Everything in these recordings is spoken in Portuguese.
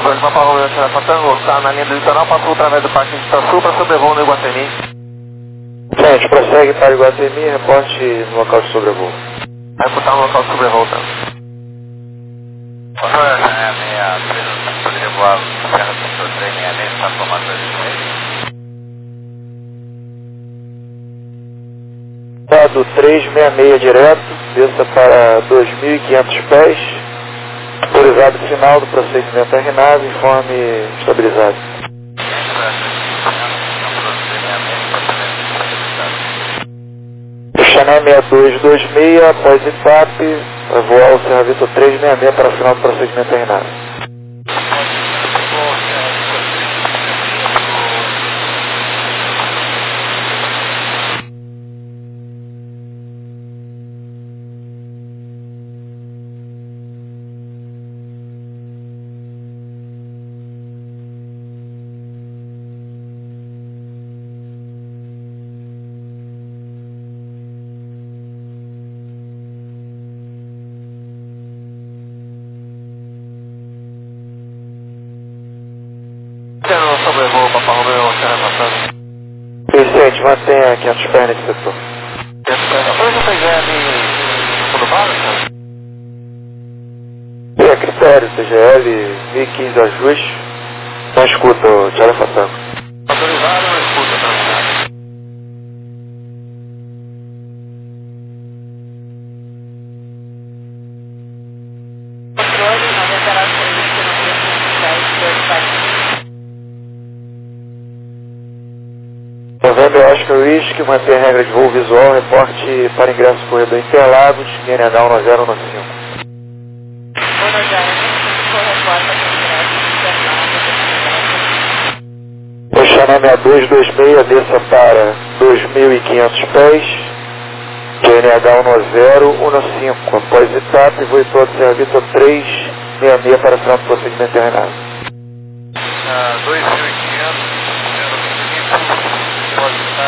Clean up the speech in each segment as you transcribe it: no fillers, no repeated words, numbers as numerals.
2, Papa Romeo, Sierra Tango, está na linha do litoral, passou através do Parque de Itaçu para sobrevoo no Iguatemi. Gente, prossegue para Iguatemi, reporte no local de sobrevoo. Vai botar no local de sobrevoo, tá? Poderia voar Serra do 366, está tomando 2,5. Dado 366 direto, desça para 2.500 pés, autorizado final do procedimento RNAV, informe estabilizado. O Chané 6226, após ETAP, vai voar o Serra Vitor 366 para o final do procedimento RNAV. No sobrevoo, Papa Romeo, Sierra Tango. Vicente, mantenha 500 pés nesse setor. Depois você quiser me no bar, cara? E a critério, TGL, 1015 ajuste. Não escuta o Thiago Fatango. Autorizado, não escuta, tá? Controle, 90 Novembro Oscar Whisky, mantém a regra de voo visual, reporte para ingresso corredor Interlagos, GNH 19015. O Chané 6226, desça para 2.500 pés, GNH 19015. Após etapa, voo todo Serra Vitor 366 para final do procedimento RNAV. 2.500, pode estar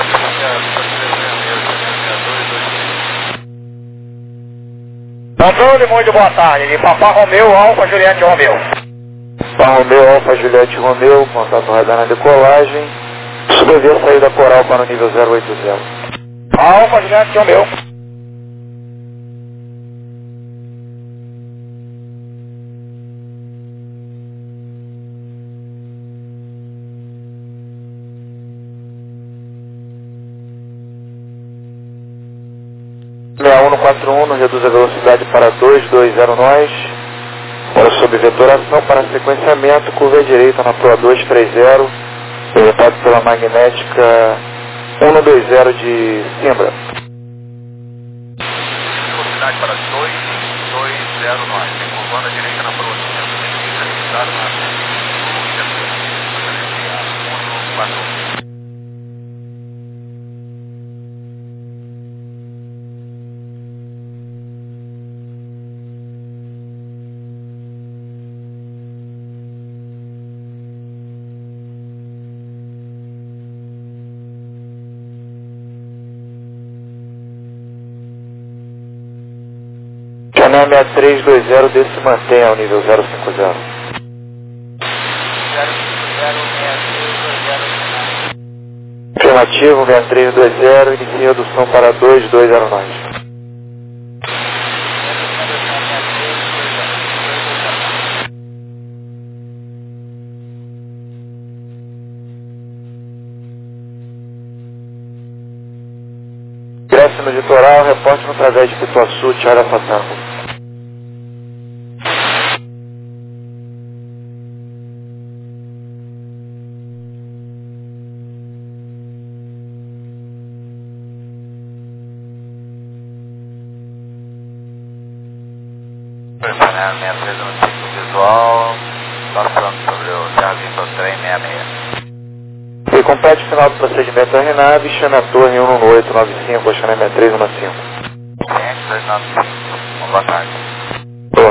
Controle, muito boa tarde. De Papa Romeu, Alfa Juliette Romeu. Papa Romeu, Alfa Juliette Romeu, contato radar na decolagem. Subir a saída coral para o nível 080. Alfa Juliette Romeu. Reduz a velocidade para 220 nós. Para subvetoração, para sequenciamento, curva à direita na proa 230, orientado pela magnética 120 de Simbra. velocidade para 220 nós, curvando à direita na proa 230, registrado na 140. Chané 6320, desse mantém ao nível 050. Afirmativo, 6320, inicia redução para 220 nós. Ingresso no litoral, reporte no através de Pituaçu, Tiara Fatango. Minha no ciclo visual, nós falamos sobre o Serra Vitor 366. E complete o final do procedimento RNAV, Chané Torre 11895, Chané 6315. Cliente 295, boa tarde. Boa.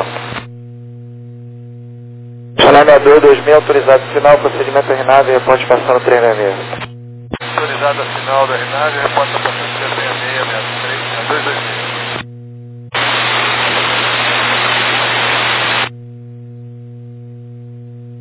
Chané 6220, autorizado final, procedimento RNAV, reporte passando 366. Autorizado a final da RNAV, reporta passando 366, 226.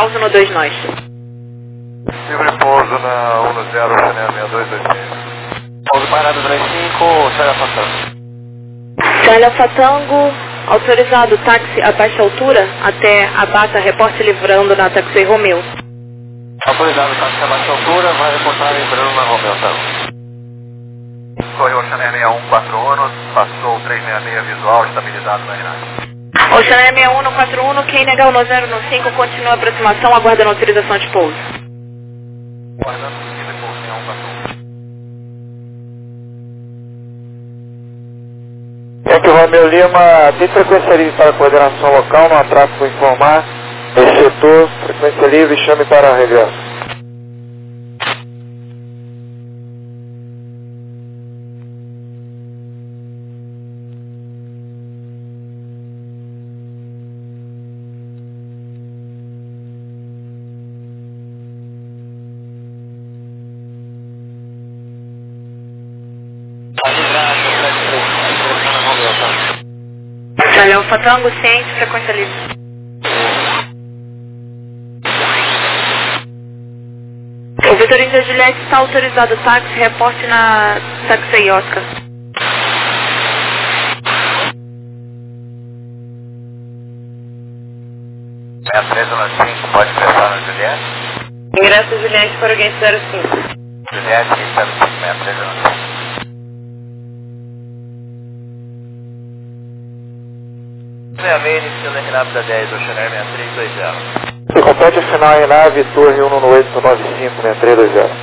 graus, 1-2 nós. Livre pouso na 10, Chanel 6226. Pouso parado 35, Charlie Alfa Tango. Charlie Alfa Tango, autorizado táxi a baixa altura até a Bata, reporte livrando na Taxi Romeo. Autorizado táxi a baixa altura, vai reportar livrando na Romeo Tango. Correu Chanel 6141, passou 366 visual, estabilizado na Renata. O Chanel 6141, quem negar o 9015, continua a aproximação, aguardando autorização de pouso. Guardando livre pouso 6141. Yankee Romeo Lima, tem frequência livre para coordenação local, não há tráfego a informar. Esse setor, frequência livre, chame para regresso. Charlie Alfa Tango, ciente, frequência livre. O Vitor Índia Juliette está autorizado táxi, reporte na Taxi Oscar. É 1395, pode prestar na Juliette. Ingresso Juliette para o gate 05. Juliette 05, 1395. Iniciando a RNAV da 10, o Chanel 6320. Se complete a final RNAV, Torre 11895, 6320.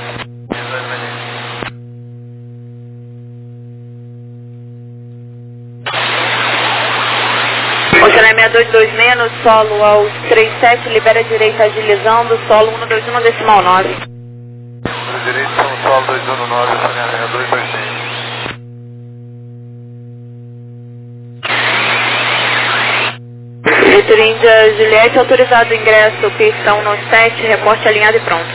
O Chanel 6226 no solo aos 37, libera a direita agilizando, solo 121 decimal 9. Para direito, São Paulo 219, o Chanel 6225. Vitor Índia Juliette, autorizado ingresso, pista 197, reporte alinhado e pronto.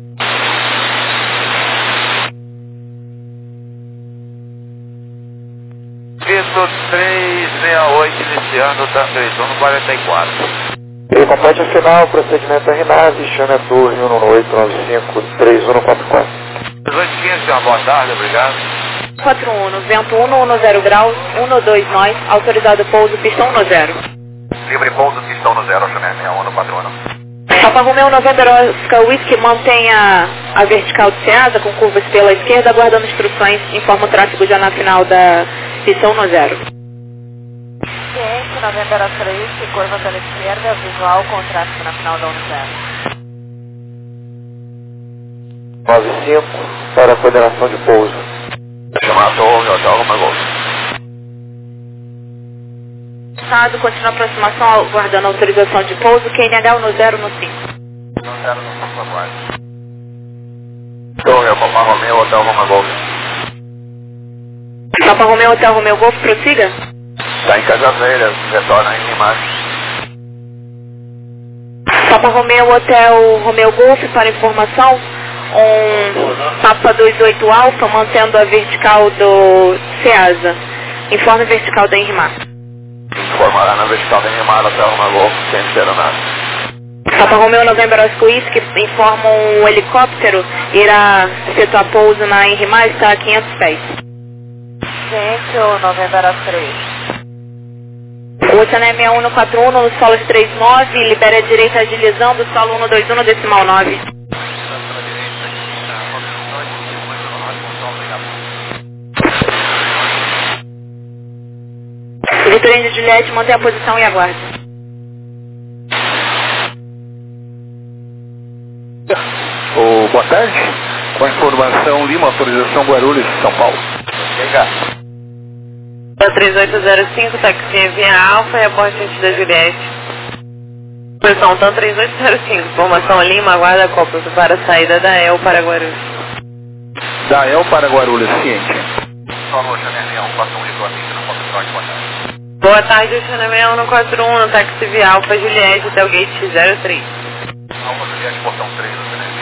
Vitor 368, iniciando, tá 3144. Ele complete a final, procedimento RNAV, chame a Torre 11895, 3144. 1815, uma boa tarde, obrigado. 41, vento 110 graus, 12 nós, autorizado pouso, pista 10. Livre pouso, pistão no 0, Chanel 6141. Papa Romeo November Oscar Whisky mantenha a vertical de Ceasa com curvas pela esquerda, aguardando instruções, informa o tráfego já na final da pista 10. Ciente, November Oscar Whisky, curva pela esquerda, visual com tráfego na final da 10. 95, para a coordenação de pouso. Chamar a Torre, Hotel Roma Golf. Continua a aproximação, aguardando autorização de pouso, QNH no 0 no 5. No 0 no 5, aguarde. Torre, Papa Romeo, Hotel Roma Golf. Papa Romeo, Hotel Romeo Golf, prossiga. Está em Casaveiras, retorna em Limax. Papa Romeo, Hotel Romeo Golf, para informação, Papa 28 Alfa, mantendo a vertical do Ceasa. Informe vertical da Enrimar. Informará na vertical da Enrimar, Hotel Roma Golf, sem ser nada. Papa Romeo November Oscar Whisky informa um helicóptero irá efetuar pouso na Enrimar, está a 500 pés. Ciente, o November Oscar Whisky. O Chanel 6141 no solo 39, libera a direita agilizando, solo 121 decimal 9. Vitor Índia Juliette, mantém a posição e aguarde. Boa tarde, com a informação Lima, autorização Guarulhos, São Paulo. Chega. 3805, taxi via Alfa e aporte da Juliette. Posição TAM 3805, informação Lima, aguarda cópia para a saída da EL para Guarulhos. Da EL para Guarulhos, ciente. Falou, Chanel 6141, ligou a pista no ponto de boa tarde. Boa tarde, o Chanel 6141, no taxi via Alfa Juliette, até o gate 03. Alfa Juliette, portão 3, o Chanel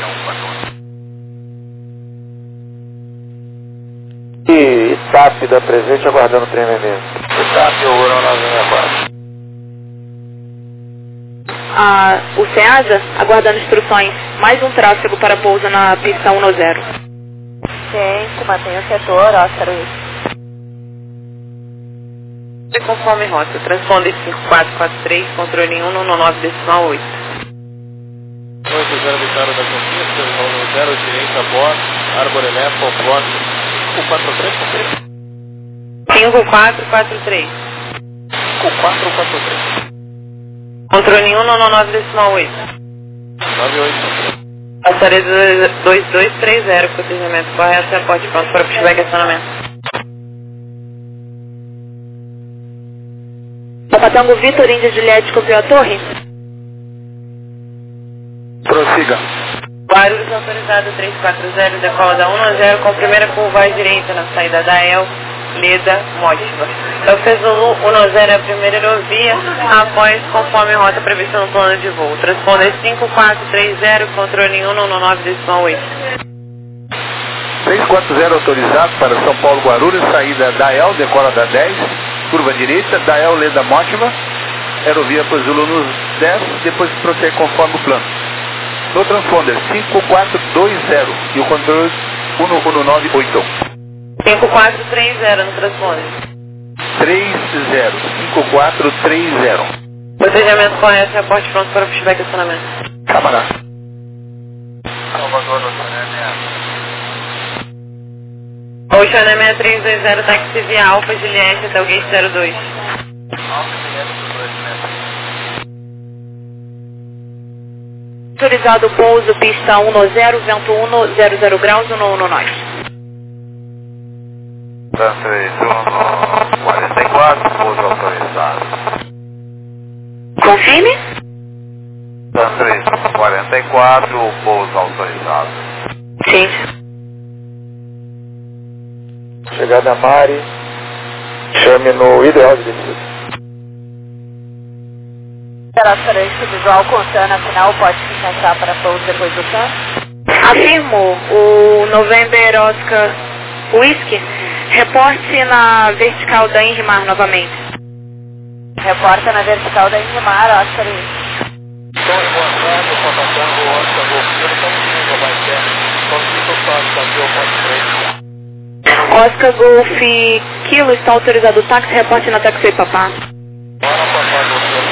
6141. E TAP da presente aguardando o treinamento. TAP, o Aeronavinha abaixo. o SEASA, aguardando instruções. Mais um tráfego para pouso na pista 110. Gente, mantenha o setor, Oscar Whisky. Conforme rota, transponder 5443, controle 119,8. 80 Vitória da Conquista, 0, direita, bordo, Arbor Elétrico, bordo, 5443. 5443. Controle 119,8. 98. Passaria 2230, procedimento correto, aporte pronto para pushback e acionamento. Papatango Vitor, Índia Juliette, copiou a torre? Prossiga. Guarulhos autorizado 340, decola da 110 com primeira curva à direita na saída da El, Leda, Mótiva. Elfes Zulu 10 é a primeira aerovia, após conforme rota prevista no plano de voo. Transponder 5430, controle 119,8. 340 autorizado para São Paulo Guarulhos, saída da El, decola da 10, curva direita, da El, Leda, Mótiva, aerovia para Zulu nos 10, depois prossegue conforme o plano. No transponder 5420 e o controle 11981. 5430 no transponder. 5430. Procedimento correto, aporte pronto para pushback e acionamento. Camarada. Salvador, no Sonêmia. Ocean 6320, táxi via Alfa Juliette até o gate 02. Alfa Juliette, 2 metros. Autorizado pouso, pista 110, vento 100 graus, 119. 44, pouso autorizado. Confirme? 44, pouso autorizado. Sim. Chegada a Mari, chame no ideal de descida. Operacionista visual contando, afinal pode se encaixar para pouso depois do canto? Afirmo, o November Oscar Whisky, reporte na vertical da Inrimar novamente. Reporta na vertical da Inrimar, Oscar Whisky. Torre, boa tarde, Papatango, Oscar, Golfino, estamos vindo ao Baité. Consigo só fazer o ponto 3. Oscar Golf Kilo está autorizado o táxi, reporte na taxi Papá. Bora, Papá, Golfino.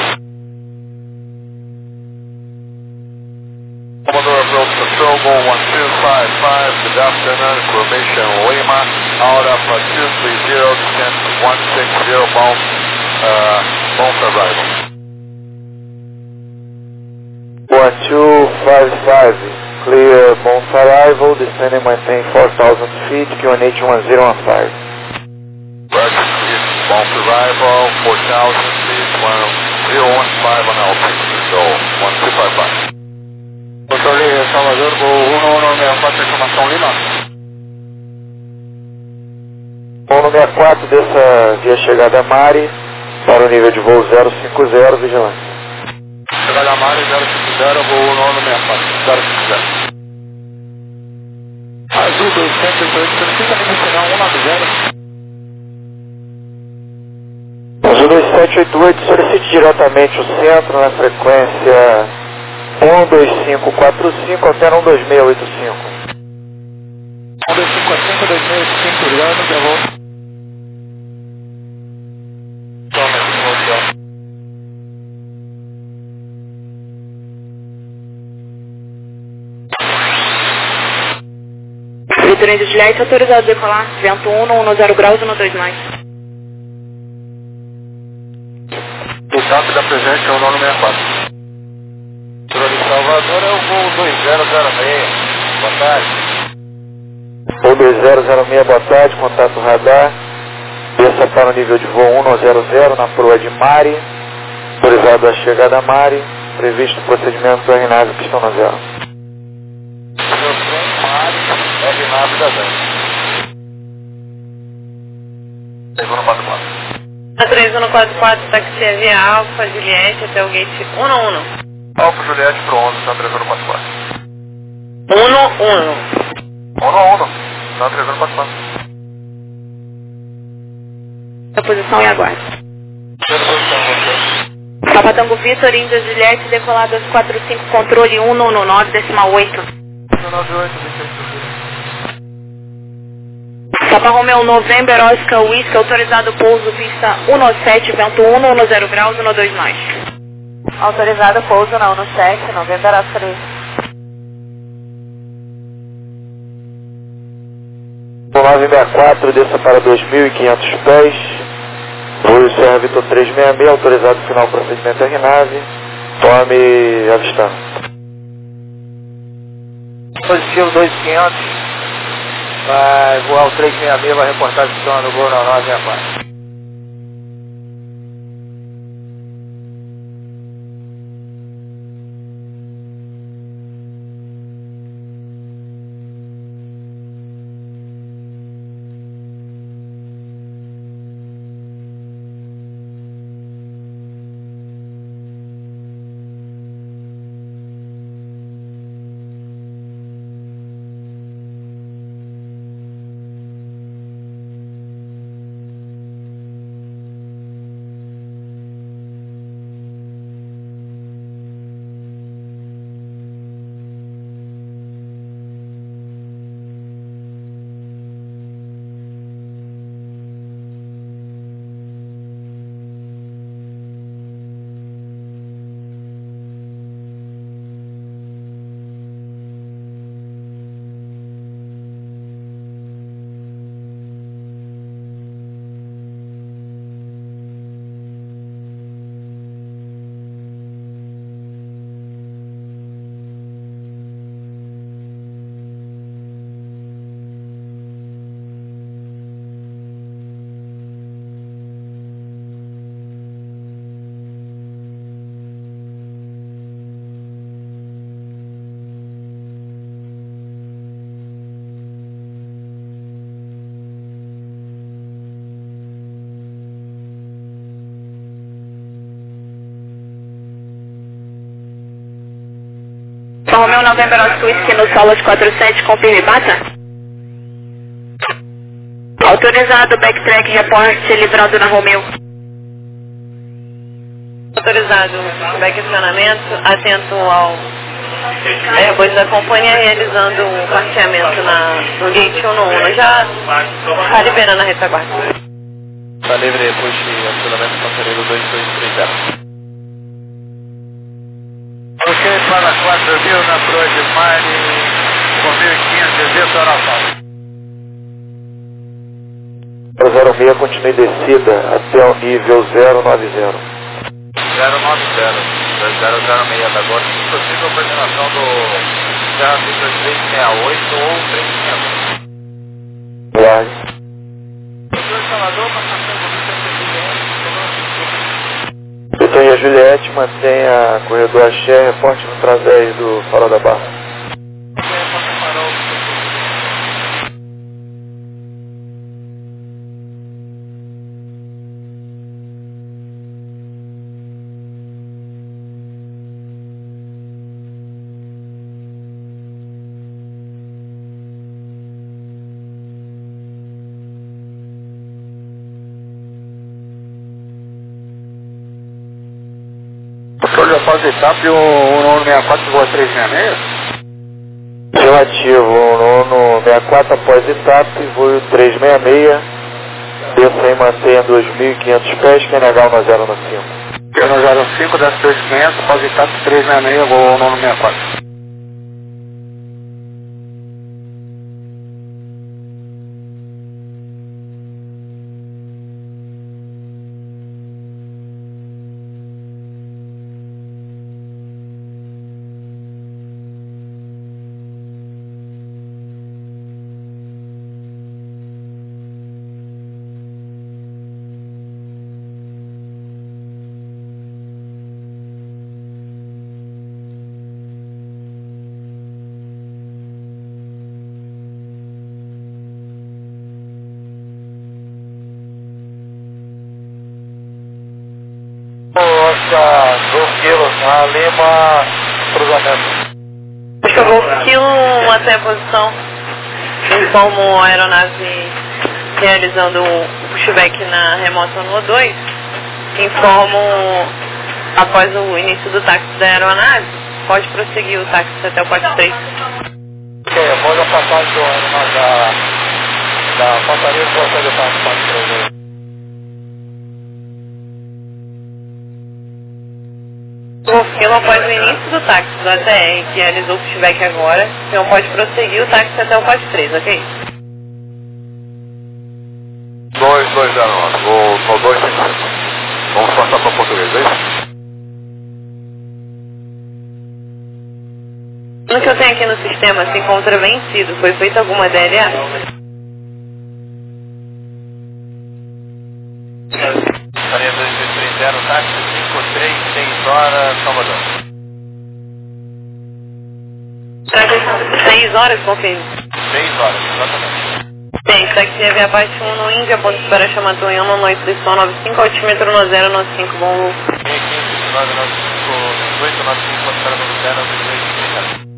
Commodore Approach Control, Go 1255, good afternoon, formation Lima, out of 230, descent 160, bound arrival. 1255, clear bounce arrival, descend and maintain 4,000 feet, QNH 1015. Roger, clear, bound arrival, 4,000 feet, 1015 on altitude, so 1255. Controle Salvador, Gol 1164, informação Lima. 164 dessa via chegada a Mari, para o nível de voo 050, vigilante. Chegada a Mari, 050, Gol 1164, 050. Azul 288, solicita nível final 190. Azul 2788, solicite diretamente o centro na frequência 12545 até 12685. 12545, 2685, obrigado, já vou. Vitor Índia Juliette, autorizado a decolar, vento 110 graus, 129. O TAP da presente é o 964. Controle Salvador é o voo 2006, boa tarde. Voo 2006, boa tarde, contato radar. Desça para o nível de voo 100 na proa de Mari. Autorizado a chegada a Mari. Previsto procedimento RNAV pistão no zero. Meu trem Mari, RNAV da DAN. Segundo 44. A 3144, táxi via Alfa Juliette até o gate 11. Alfa Juliette pro 11, tá 3044. 11. 11, tá 3044. A posição e aguarde. Papa Tango Vitor, Índia Juliette, decoladas 45, controle 199, decimal 8. 198, Papa Romeo November, Oscar Whisky, autorizado pouso, pista 17, vento 10 graus, 12 nós. Autorizado pouso na 17, November Oscar Whisky. 964, desça para 2.500 pés. Voo Serra Vitor 366, autorizado final procedimento RNAV. Tome avistando. Positivo 2500. Vai voar o 366, vai reportar a situação no voo 9964. Romeo November Oscar Whisky no Solas 47, confirme bata. Autorizado, backtrack, reporte livrado na Romeo. Autorizado, back-acionamento, atento ao Airbus da companhia realizando o parqueamento no gate 1 já está liberando a retaguarda. Está livre depois de acionamento transferido 2230. Ok, para 4000 na proa de Mare, com 1500, desça Oratal. 06, continue descida até o nível 090. 090, 2006, agora se possível a coordenação do Serra Vitor 368 ou 300. Largue. Vitor e a Juliette, mantenha corredor axé, reporte no través do farol da barra. Controle após a etapa e o 164 voa 366? Relativo, no 64 após etapa, voo 366, desça aí, mantenha 2.500 pés, QNH 1095. QNH 05, desce 2500, após etapa 366, voo 164. Oscar, 2 quilos, na Lima, cruzamento. Oscar Golf Kilo, mantém a posição. Informo a aeronave realizando o pushback na remota no 2. Informo Após o início do táxi da aeronave, pode prosseguir o táxi até o 43. Ok, após a passagem do ônibus da portaria, procede o táxi 43. Confirma após o início do táxi do ATR que realizou o pushback agora, então pode prosseguir o táxi até o 43, ok? 2209, vou 255. Vamos passar para português, é isso? No que eu tenho aqui no sistema se encontra vencido. Foi feita alguma DLA? Faria 2230, táxi 536 horas, Salvador. 6 horas, confirme. 6 horas, exatamente. Tem, táxi EVA abaixo 1 no Índia, ponto de espera chamado Tonhão, no noite de som 95, altímetro 1095, bom voo. 15, 995, 1895, ponto de espera 90,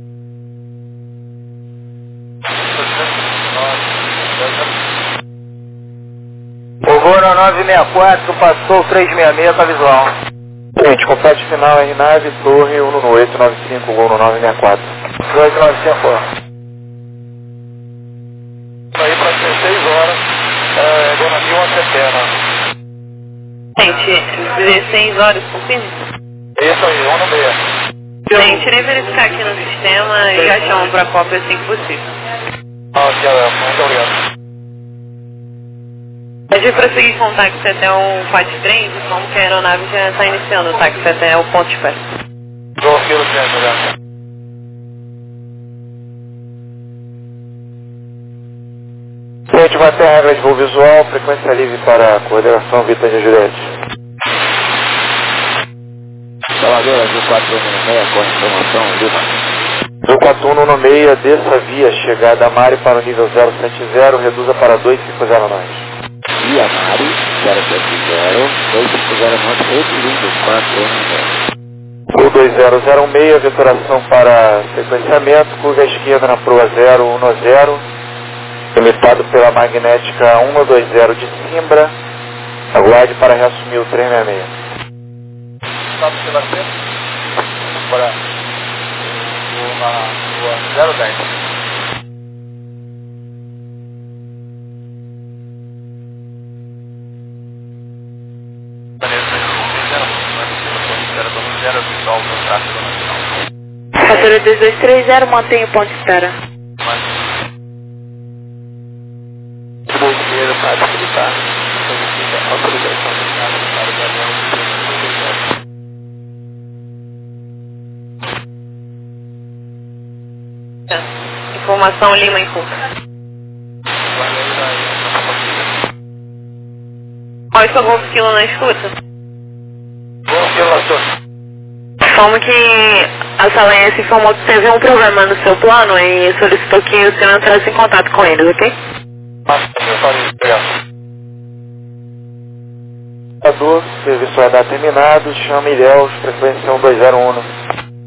1830. O voo na 964 passou 366 com a visual. Gente, complete final RNAV, torre 11895, voo no 964. 1895. Aí para ser 6 horas, dona Mil Setena. Gente, 16 horas, confirme? Isso aí, 1 no 6. Gente, irei verificar aqui no sistema e já chamo para cópia assim que possível. Ok, muito obrigado. Pode prosseguir com o táxi até o 43, como que a aeronave já está iniciando o táxi até o ponto de espera. 2 quilos de obrigado. Gente, vai ter regra de voo visual, frequência livre para coordenação Vitânia Juliette. Salvador, Azul 416, com informação, Lima. Azul 4196, desça via chegada a Mari para o nível 070, reduza para 2509 nós. Via Mari, 070, 2509, reduzindo 416. Voo 2006, vetoração para sequenciamento, curva à esquerda na proa 010, limitado pela magnética 120 de Simbra, aguarde para reassumir o 366. Estado pela C, para uma rua 010. Fatura 2230, mantém o ponto de espera. Dinheiro para facilitar, solicita autorização do Estado para o avião de Informação Lima em curso. Qual é o seu Golf Kilo na escuta? Golf Kilo na escuta. Como que a Salense informou que teve um problema no seu plano e solicitou que o senhor entrasse em contato com eles, ok? Serviço radar terminado, chama Ilhéus, frequência 1201.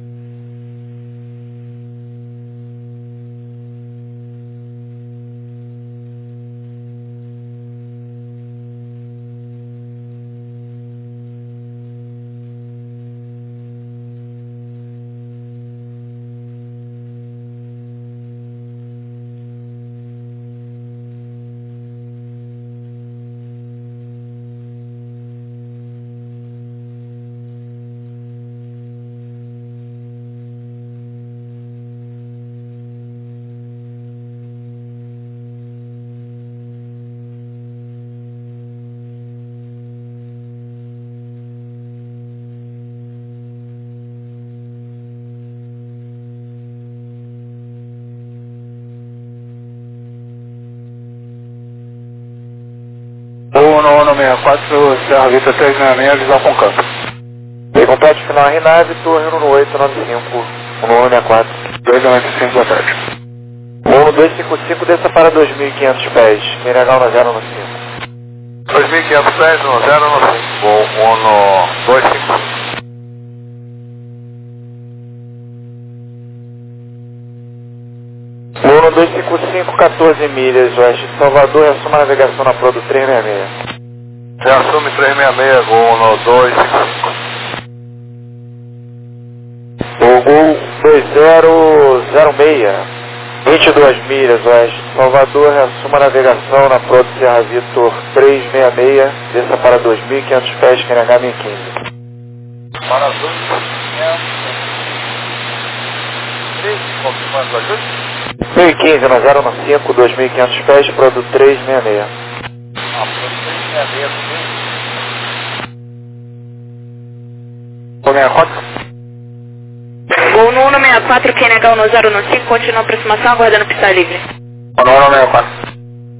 No 64, Serra Vista 366, visão com campo. Complete final RNAV, torre 11895, 164. 295, boa tarde. 1255, desça para 2.500 pés, NH 1095. 2.500 pés, 1095, voo 125. Luna 255, 14 milhas, oeste de Salvador, reassuma a navegação na proa do 366. Reassume 366, voo no 255. 1006, 22 milhas oeste de Salvador, reassuma a navegação na Proto Serra Vitor 366, desça para 2.500 pés, QNH 1015. Para 2.500, confirmando ajuste. 1015 na 015, 2.500 pés, produto 366. Produto 366 também. Gol no 164, QNH 1015, continua a aproximação, aguardando pista livre. 164.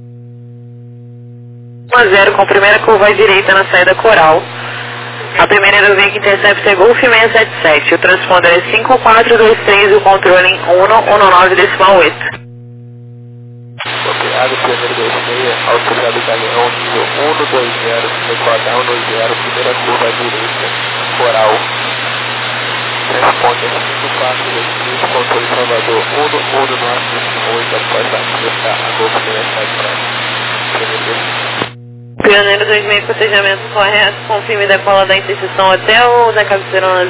1-0 com primeira curva à direita na saída Coral. A primeira aerovia que intercepta é Golf 677. O transponder é 5423 e o controle em 119,8. Copiado, primeiro 26, autorizado italiano, nível 120, decoda 120, primeira curva à direita, Coral. Transponder 5423, controle Salvador 119,8, após a pista, a Golf 677. Pioneiro 2000, cotejamento correto, confirme decola da interseção hotel ou da cabeceira 10?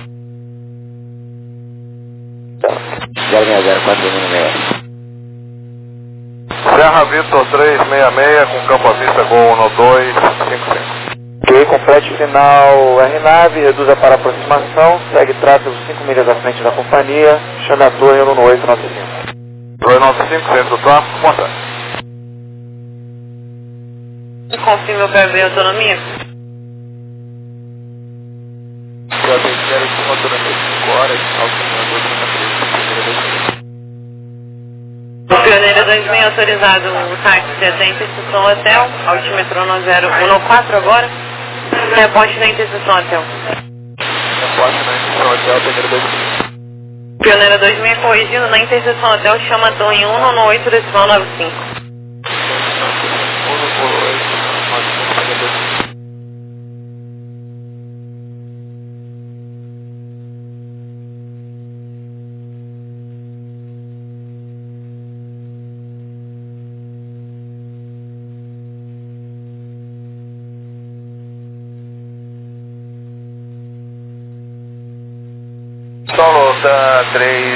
060, Serra Vitor 366 com campo à vista Gol 1255. Ok, complete final RNAV, reduza para aproximação, segue tráfego 5 milhas à frente da companhia, chame a torre no 895. 295, centro do tráfego, monta. Confirme o PV autonomia. Eu quero que uma autonomia de 5 horas, autonomia 2 O Pioneiro 2000 autorizado o táxi até a interseção hotel, altímetro 1014 agora, reporte na interseção hotel. Reporte na interseção hotel, Pioneiro 2000. Pioneiro 2000 corrigindo na interseção hotel, chama a torre em 118,95. Solo da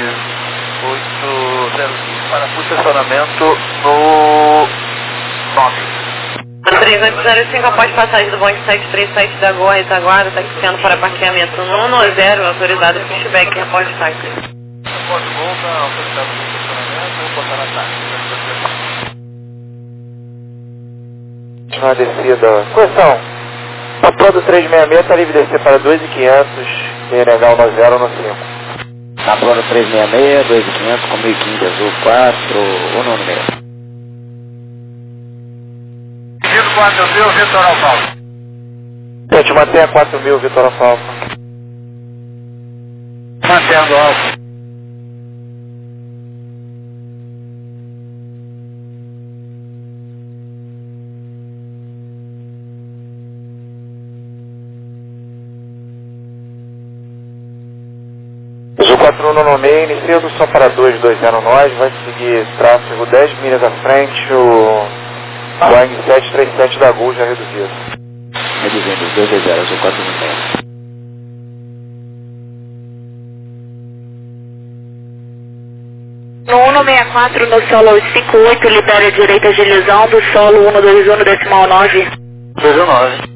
3805 para posicionamento no 9. 3805 após passagem do bonde 737 da Goa Retaguarda, taxiando para parqueamento no 110, autorizado pushback, reporte táxi. Reporte volta, autorizado no posicionamento, vou botar na taxa. Na descida. Correção. A Prodo 366 está livre de descer para 2.500, QNH 1015. Apolo 366, 2500 com 1015 azul 4, 196. Pedido 4.000, Vitor Alfalfa. Gente, mantenha 4.000, Vitor Alfalfa. Mantendo alfa. Azul 41 no meio, inicia redução para 220 nós, vai seguir tráfego 10 milhas à frente, o Boeing 737 da Gol já reduzido. Reduzindo, 220, azul 416. No 164, no solo 58, libera a direita de ilusão do solo 121, decimal 9. 219.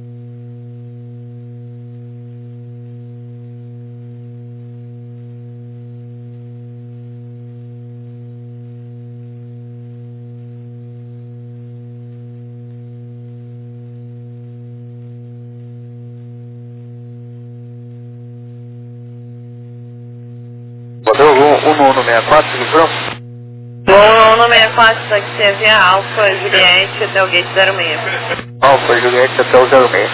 Bateu o 164, seguiu? No 64, taxi via Alfa, Juliette, até o gate 06. Alfa, Juliette até o 06.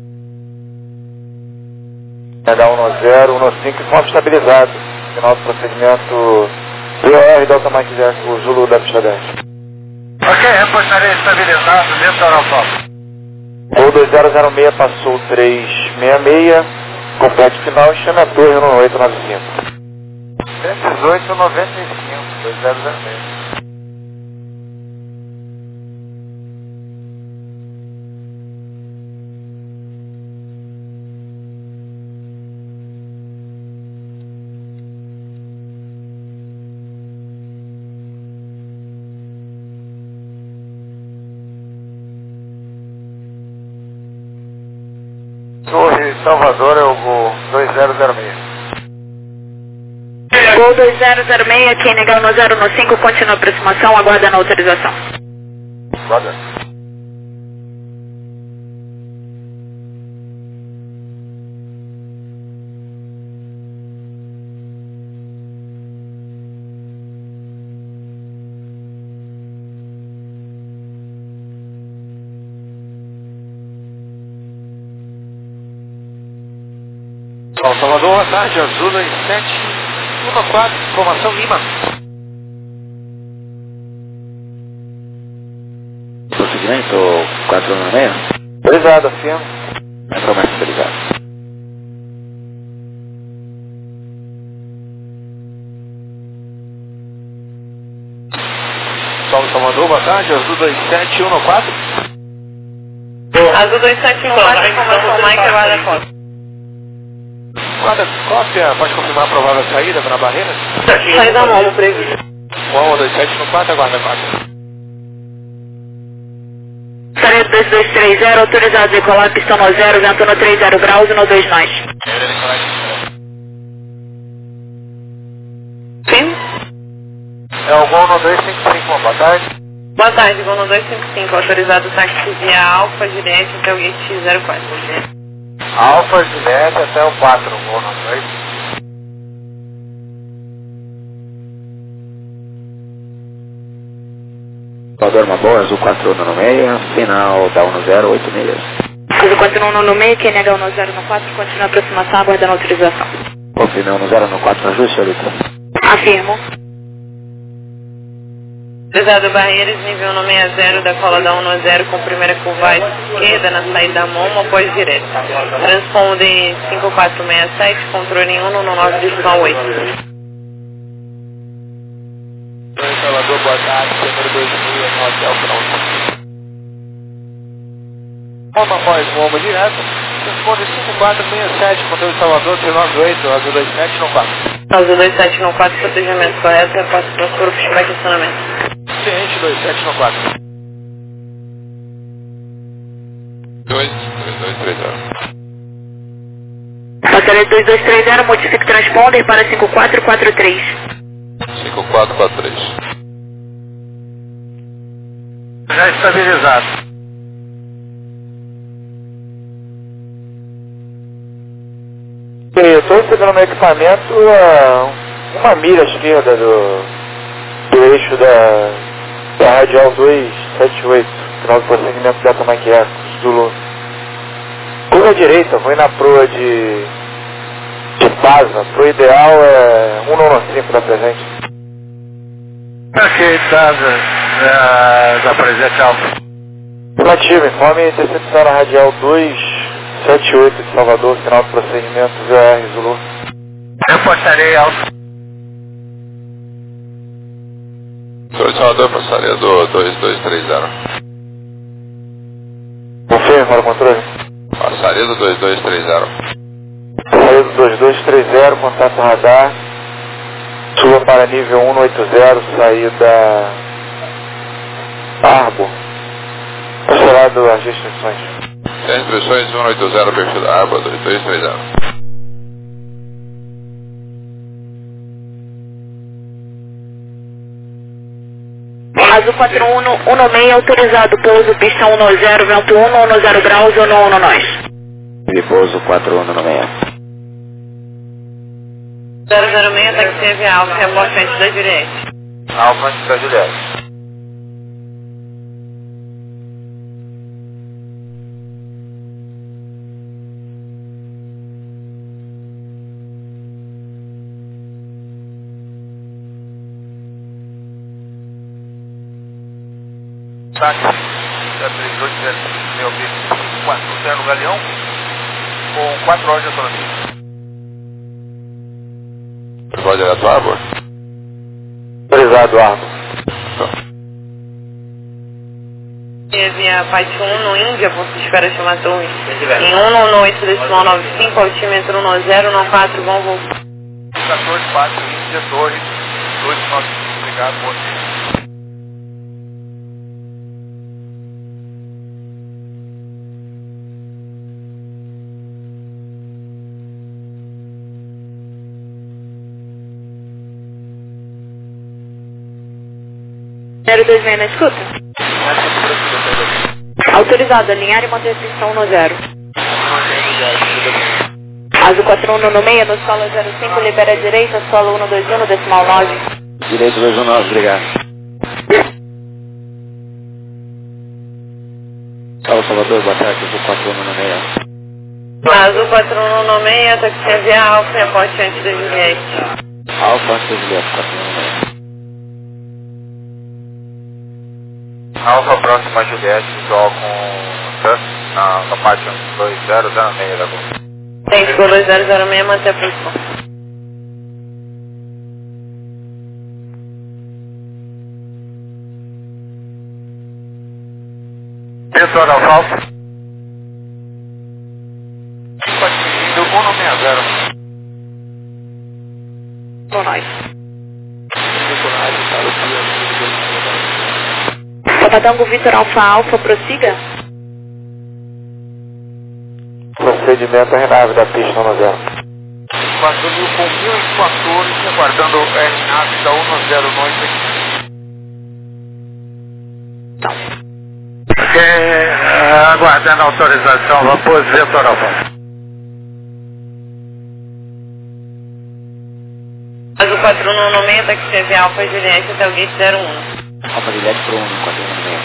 H10, 105, informe estabilizado. Final do procedimento VOR Delta Mike Jack, o Zulu da pista 10. Ok, reportaria estabilizado, Vitor Alfalfa. Voo 2006 passou 366, complete final, chame a torre no 895. 118,95, 2006. Torre Salvador é o Gol 2006. Gol 2006, quem negar no 015, continua a aproximação, aguardando a autorização. Roda. Salvador, boa tarde, Azul 2714, informação Lima. Procedimento 416. Autorizado, afirmo. É promessa autorizada. Salvador, boa tarde, Azul 2714. Azul 2714, informação Mike, aguarda a cópia. Guarda cópia, pode confirmar a provável saída na barreira? Saída Momo, previsto. Momo 2714, aguarda a cópia. Sareta 2230, autorizado a decolar, pistão no 0, vento no 30 graus e no 2 nós. Sim? É o Gol no 255, boa tarde. Boa tarde, Gol no 255, autorizado táxi via Alfa Direct até o gate 04. Alfa Juliette até o 4, Gol no 2. Salvador Mabon, Azul 4196, final da 1086. Azul continua no meio, quem negar no 014, continua a aproximação, aguardando a autorização. Confirmei 1014 no ajuste, senhorita. Afirmo. Autorizado Barreiras, nível 160 da cola da 10 com primeira curva à esquerda na saída Momo após direto. Transponder 5467, controle 1 no 9 decimal 8. Salvador, boa tarde, número 2000, no hotel Pronto. Momo após Momo direto, transponder 5467, controle Salvador, 398, Azul 2714. Azul 2714, protegimento correto, repasse para o corpo, para questionamento. Ciente 2714. 23230. Passaredo 2230, modifique transponder para 5443. 5443. Já estabilizado. Eu estou recebendo meu equipamento uma milha à esquerda do eixo da radial 278, final do prosseguimento Delta Mike Echo, Zulu. Curva à direita, vou ir na proa de Pasa, proa ideal é 195 da presente. Ok, da presente Alfa. Relativo, informe intercepção na radial 278 de Salvador, final do procedimento VR Zulu. Eu postarei Alfa. Torre Salvador, passaria do 2230. Confirme para o controle. Passaria do 2230. Saída do 2230, contato radar. Suba para nível 180, saída Arbor. Cancelado as restrições. Sem instruções 180, perfil da Arba 2230. Azul 4116, autorizado pouso, pista 10, vento 10 graus, 11 nós. Repouso 4196. 006, taxi via Alfa, reporte antes da Juliette. Alfa antes da Juliette. Táxi 380, meu bico 40 no Galeão, com 4 horas de autonomia. Vai direto à Arbor? Autorizado, Arbor. Via Pate 1 no Índia, ponto de espera chama torre. Em 198 decimal 95, altímetro 1094, vão voltar. 14, Índia, torre 295, obrigado, bom dia. 026 na escuta? Autorizado, alinhar e manter a pistão no 0. Azul 41 no meio, no solo 05, libera a direita, solo 121, decimal 9. Direito 219, obrigado. Fala, Salvador, boa tarde, Azul 41 no meio. Azul 41 no meio, taxi via Alfa, reporte antes da Juliette. Alfa antes da Juliette, 41 no meio. Alfa próximo a Juliette, visual com Sun, na parte 12006 da Gol. Tem Gol 2006, manter a posição. Vitor Alfa. Atingindo 160. Com nós. Papatango Vitor Alfa Alfa, prossiga. Procedimento RNAV da pista 10. 4.000 com 1014, aguardando o RNAV da 10 noite. Aguardando a autorização, vapor Vitor Alfa. Azul 41 no meio, taxi via Alfa, Juliette até o gate 01. Alfa Juliette pro 1, 41 no meio.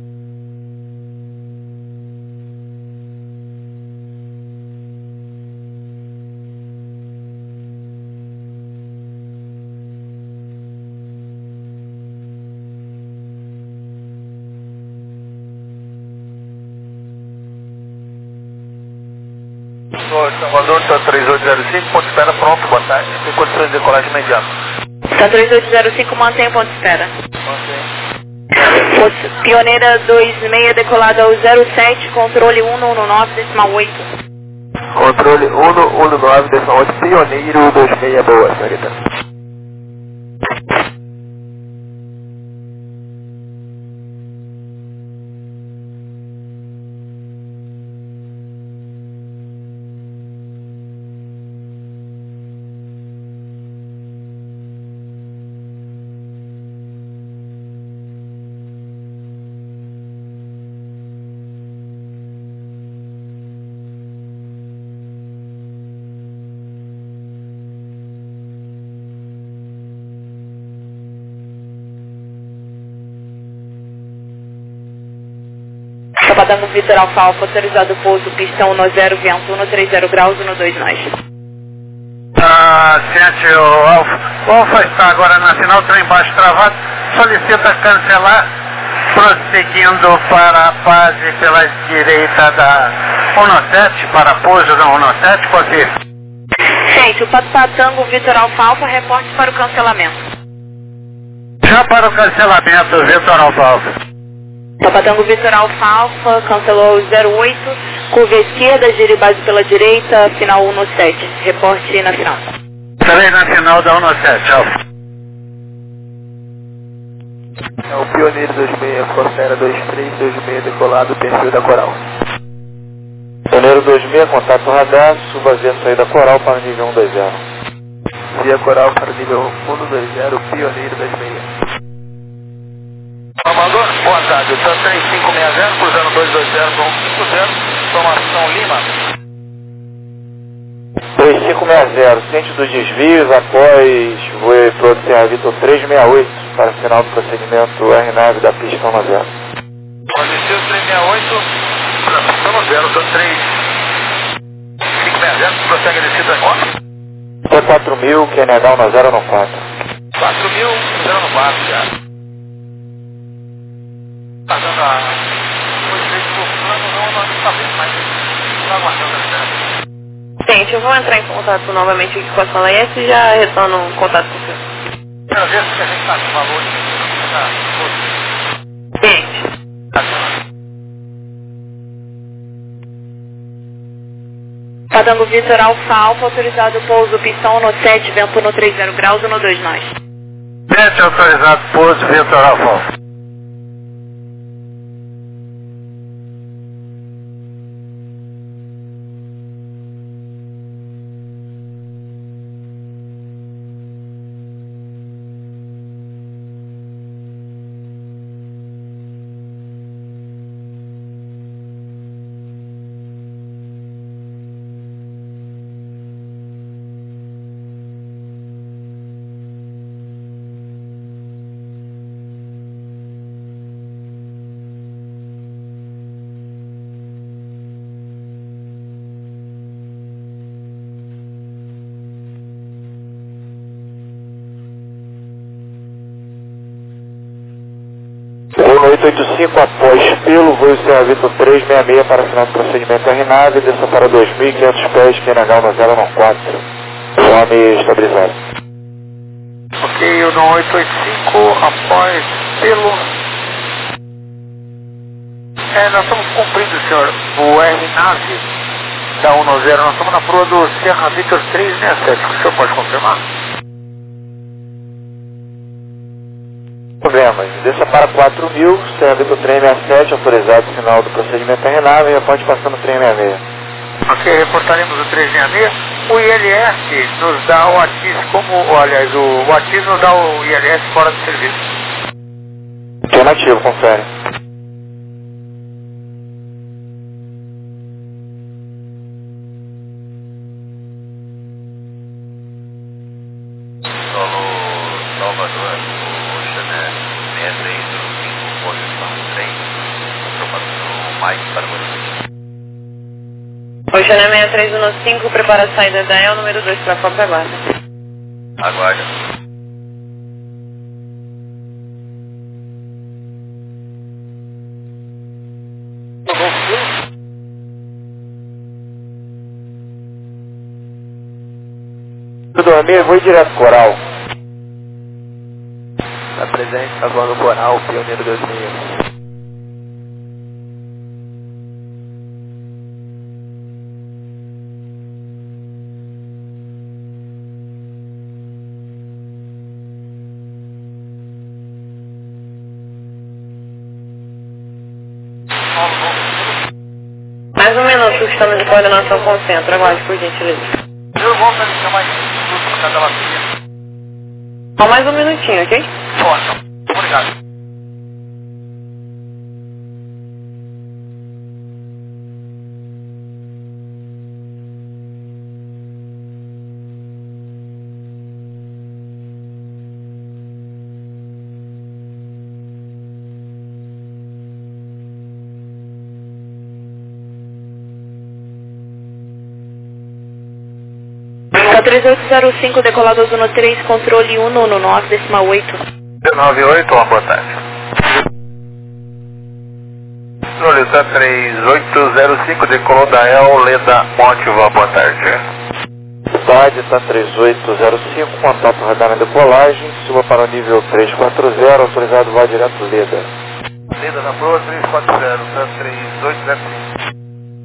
Salvador, está 3805, ponto de espera pronto, boa tarde. Tem condições de decolagem imediata. Tá 3805, mantém o ponto de espera. Pioneira 26, decolada ao 07, controle 119, decimal 8. Controle 119, decimal 8, Pioneiro 26, boa, senhorita. Papatango Vitor Alfa Alfa, autorizado pouso, pistão no 0, vento 130 graus, 12 nós. Ciente, o Alfa está agora na sinal, trem baixo travado, solicita cancelar, prosseguindo para a base pela direita da 17, para pouso na 17, pode. Gente, o Papatango Vitor Alfa Alfa, reporte para o cancelamento. Já para o cancelamento, Vitor Alfa. Papatango Vitor Alfa Alfa, cancelou o 08, curva esquerda, gire base pela direita, final 17. Reporte na final. Estarei na final da 17, Alfa. É o Pioneiro 26, Corsair 2326, decolado, perfil da Coral. Pioneiro 26, contato radar, suba via saída Coral para o nível 120. Via Coral para o nível 120, Pioneiro 26. Salvador, boa tarde, o TAN 3560, cruzando 220 com 50, informação Lima. 3560, ciente dos desvios após voo todo Serra Vitor 368 para final do procedimento RNAV da pista 10. Positivo 368, estamos 0, TAN 3560, prossegue a descida agora. T4000, QNH 1094. 4.000, 094, já. Fazendo a... não sabemos mais. Está aguardando a espera. Gente, eu vou entrar em contato novamente aqui com a sala S e já retorno o contato com o senhor. Quero ver se a gente está com valores. Gente. Papatango Vitor Alfa Alfa, autorizado pouso, pistão no 7, vento no 30 graus, 12 nós. 7 autorizado, pouso, Vitor Alfa. 885 após pelo voo Serra Vitor 366 para final do procedimento RNAV, desça para 2.500 pés, QNH 1094. Nome estabilizado. Ok, o 885 após pelo... nós estamos cumprindo, senhor, o RNAV da 10, nós estamos na proa do Serra Vitor 367, o senhor pode confirmar? Problemas. Desça para 4.000, Serra Vitor 367, autorizado o final do procedimento RNAV e após passar no 366. Ok, reportaremos o 366. O ILS nos dá o ATIS como, aliás, o ATIS nos dá o ILS fora do serviço. Alternativo, confere. Salvador, Oxané 6305, posição 3, informação Mike para você. Oxané 6315, prepara a saída da EL, número 2 para Copa, aguarda. Aguarda. Tudo bem, vou direto Coral. Está presente, está voando Coral, Pioneiro 2000. Mais um minuto, estamos de coordenação com o centro, aguarde por gentileza. Eu vou me chamar de cada bateria. Só mais um minutinho, ok? Ótimo, obrigado. Tá 3805, decolado Zona 3, controle 199, decimal 8. 98, uma boa tarde. Lolita 3805, decolou da El, Leda Mótiva, boa tarde. Tarde, está 3805, contato radar na decolagem, suba para o nível 340, autorizado vai direto Leda. Leda na proa 340, tá 3805.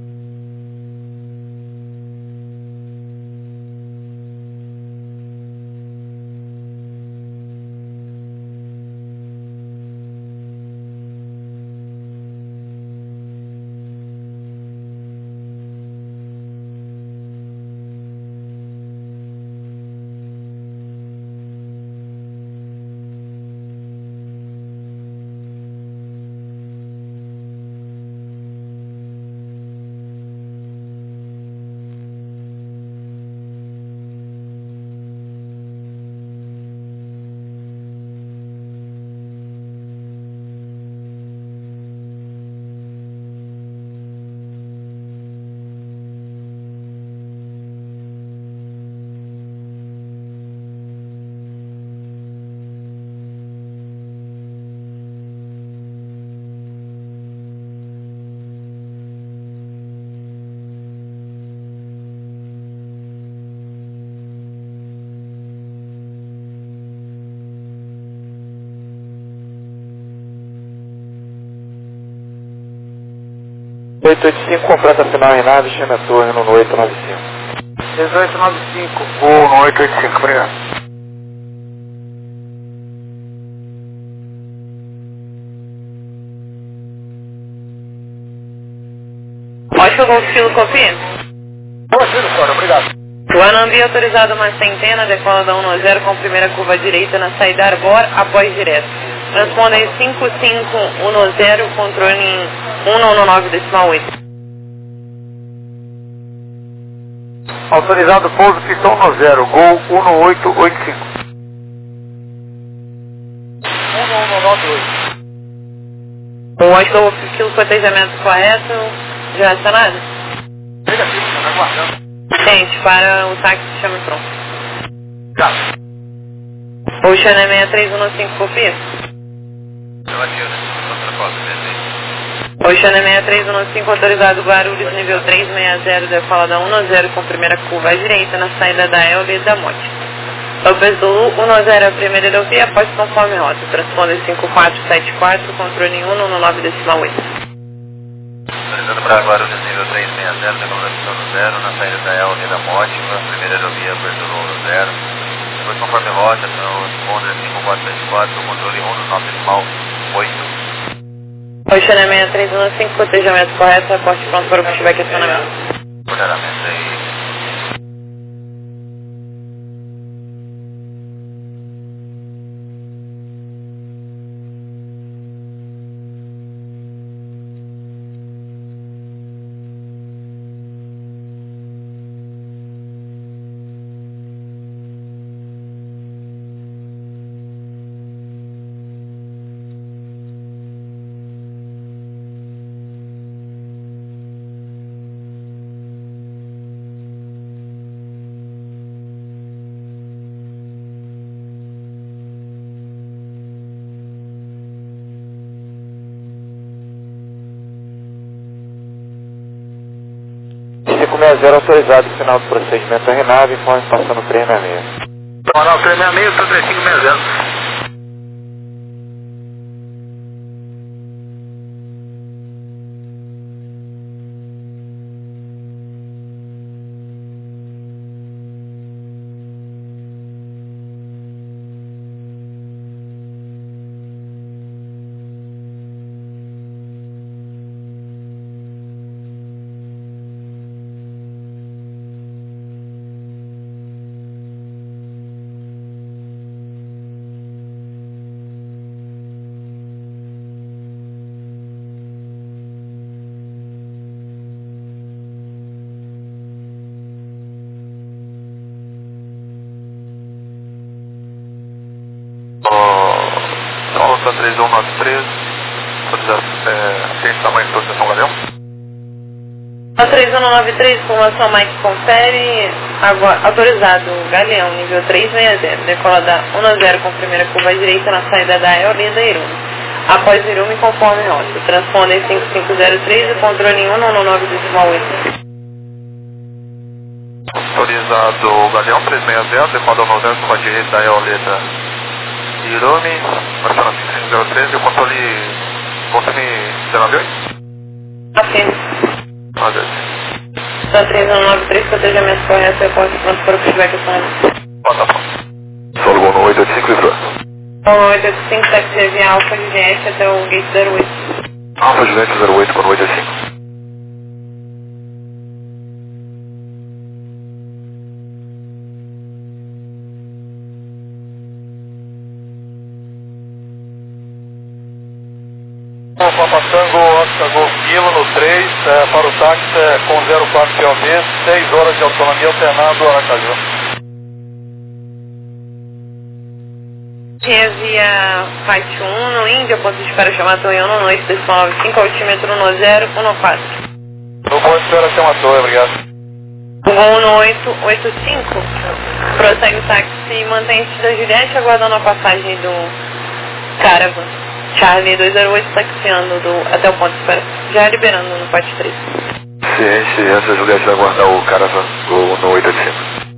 O 885 completa a final RNAV, chama a torre no 895. 1895, ou no 885, obrigado. Pode jogar o filo copia? Boa, senhor, obrigado. O Anambi autorizado mais centena, decola da 10 com primeira curva direita na saída Arbor, após direto. Transponder 5510, controle em 199, decimal 8. Autorizado pouso pistão no 0, Gol 1885. 1198. O acho o filo cotejamento correto, direcionado? Negativo, está aguardando. Gente, para o táxi chama pronto. Tá. O Xané 6315 copia? Relativo, Oceana 6315, autorizado Guarulhos, nível 360, decola da 10 com primeira curva à direita na saída da Elbe da Monte. Lopes Zulu, 10 a primeira aerovia, após conforme rota. Transponder 5474, controle 199,8. Autorizado para Guarulhos, nível 360, decola da 0 na saída da Elbe da Monte, primeira aerovia, Lopes Zulu 10. Depois conforme rota, transponder 5474, controle 199,8. Oceana 6315, cotejamento correto, reporte pronto para o que tiver questionamento. Claramente aí. Autorizado, final do procedimento da RENAV, informe passando 366. Moral 366, estou 3560. Alta 3193, tem tamanho de proteção Galeão? 3193, informação Mike confere, autorizado Galeão, nível 360, decola da 10 com primeira curva à direita na saída da Eolinda Irumi. Após Irumi, conforme rota, transponder 5503 e controle 199,8. Autorizado Galeão 360, decola da 10 com a direita da Eolinda Irumi, marcando 5503 e o controle 198? Afirmo. Adeus. Está 3193, cotejamento correto, reporte pronto para o que tiver questionamento. Tá bom. Solo 1885 e França. 1885, táxi via Alfa Juliette até o gate 08. Alfa Juliette 08 com 885. Papa Tango, Oscar Golf Kilo no 3, para o táxi com 04 POV, 6 horas de autonomia alternado Aracaju. Via Flight 1 no Índia, ponto de espera chamado Toyama, noite 295, altímetro 1014. No ponto de espera chama Toy, obrigado. Voo no 885, prossegue o táxi e mantém-se da Juliette aguardando a passagem do Caravan. Charlie 208 taxiando até o ponto de espera, já liberando no parte 3. Ciência, essa Juliette vai guardar o Caravan no 885.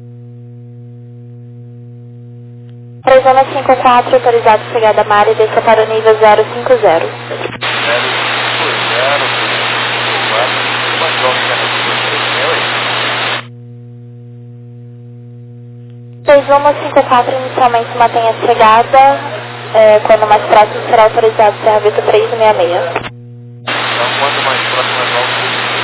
3154, autorizado chegada a Mari, desça para o nível 050. 3154, inicialmente mantém a chegada. Quando mais próximo será autorizado Serra Vitor 366. Então, quanto mais próximo é o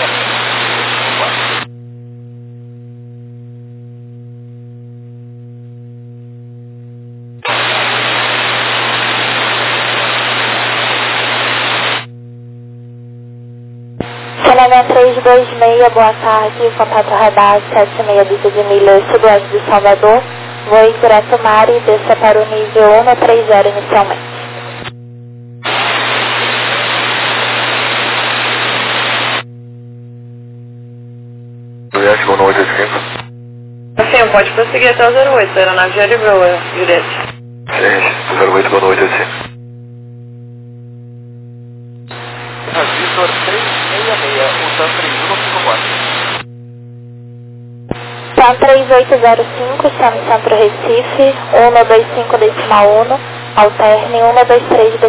Cena 326, boa tarde, contato radar 76 dúzia de milhas sudoeste de Salvador. Voo direto Mari, desça para o nível 130 inicialmente. Juliette, voo no 885. Assim, pode prosseguir até o 08, a aeronave já livrou, Juliette. Sim, 08, voo no 885. 3805, chame Centro Recife, 125,1, alterne 123,8.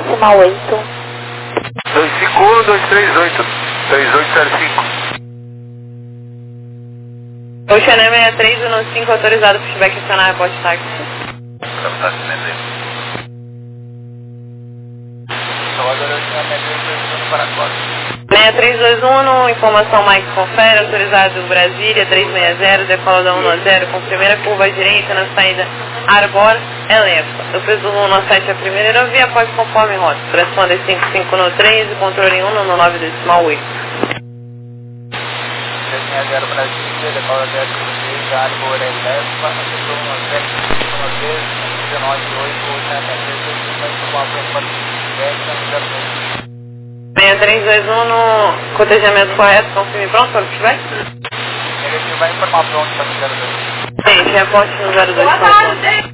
251, 238, 3805. Ocean 6315, autorizado para feedback acionar bot táxi. Tá se metendo. Salvador, Ocean 6321 para Costa. 6321, informação Mike confere, autorizado Brasília 360, decola da 10 com primeira curva à direita na saída Arbor, Elefa. Eu fiz o 197 a primeira aerovia, após conforme rota. Transponder 55 no 13, controle 1 no 9,8. 360 Brasília, decola 10 com 3, Arbor, Elefa, acessou 6321 no cotejamento correto, confirme pronto para o feedback? Ele vai informar pronto para o 02. Sim, reporte no 02.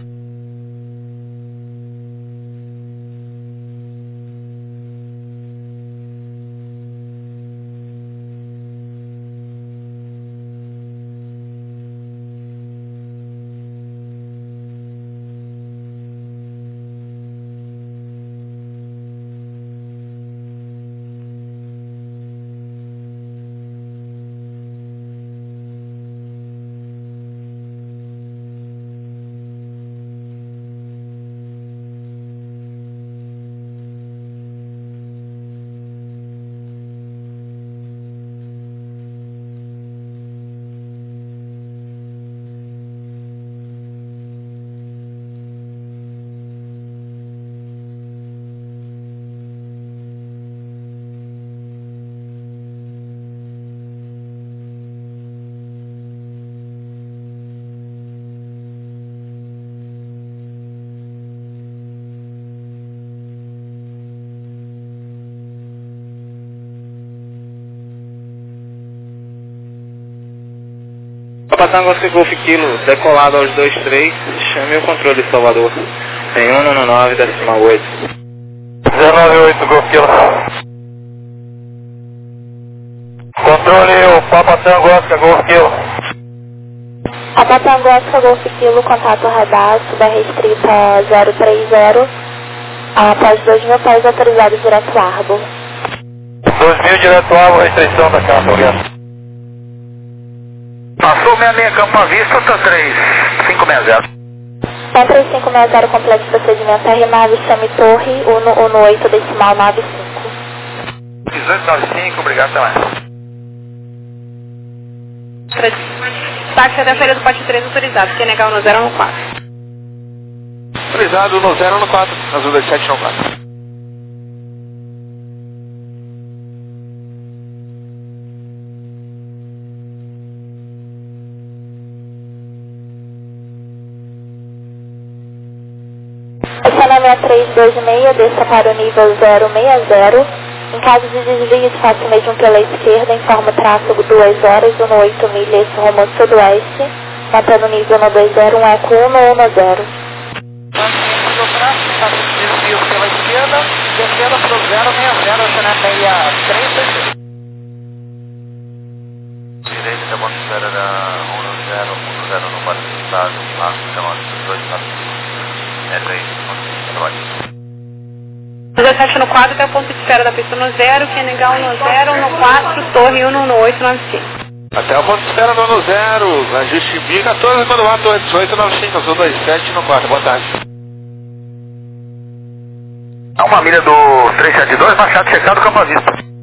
Papa Tango Oscar Golf Kilo, decolado aos 23, chame o controle de Salvador, em 199,8. 098 Golf Kilo. Controle o Papa Tango Oscar Golf Kilo. Papa Tango Oscar Golf Kilo, contato radar, suba restrita 030, após 2.000 pés autorizados direto Arbor. 2.000 direto Arbor, restrição da casa, obrigado. Passou 66 Campo à Vista, tá 3560. 3560, complexo procedimento R-nave, chame torre, 118 decimal 95. 1895, obrigado, até mais. Táxi até a feira do Pátio 3 autorizado, quem negar o no 0 no 4. Autorizado no 0 no 4, na zona 7 no 4. Oceana 6326, desça para o nível 060. Em caso de desvio, faça o mesmo pela esquerda, informa o tráfego 2 horas, 18 milhas rumo sudoeste, mantendo o nível no 20, um eco 1 no 10. Desvio pela esquerda, descendo para o 060, Oceana 6326. Direita da atmosfera da 10 no 4 estado, lá, chamado 2 estados. É 3, trabalho. 17 no 4 até o ponto de espera da pista no 0, quem negar o no 0 no 4, torre 1 no 895. Até o ponto de espera no 0, ajuste BI 14 quando vai, torre 1895, azul 27 no 4, boa tarde. A uma milha do 372, Machado checado, Campo à Vista.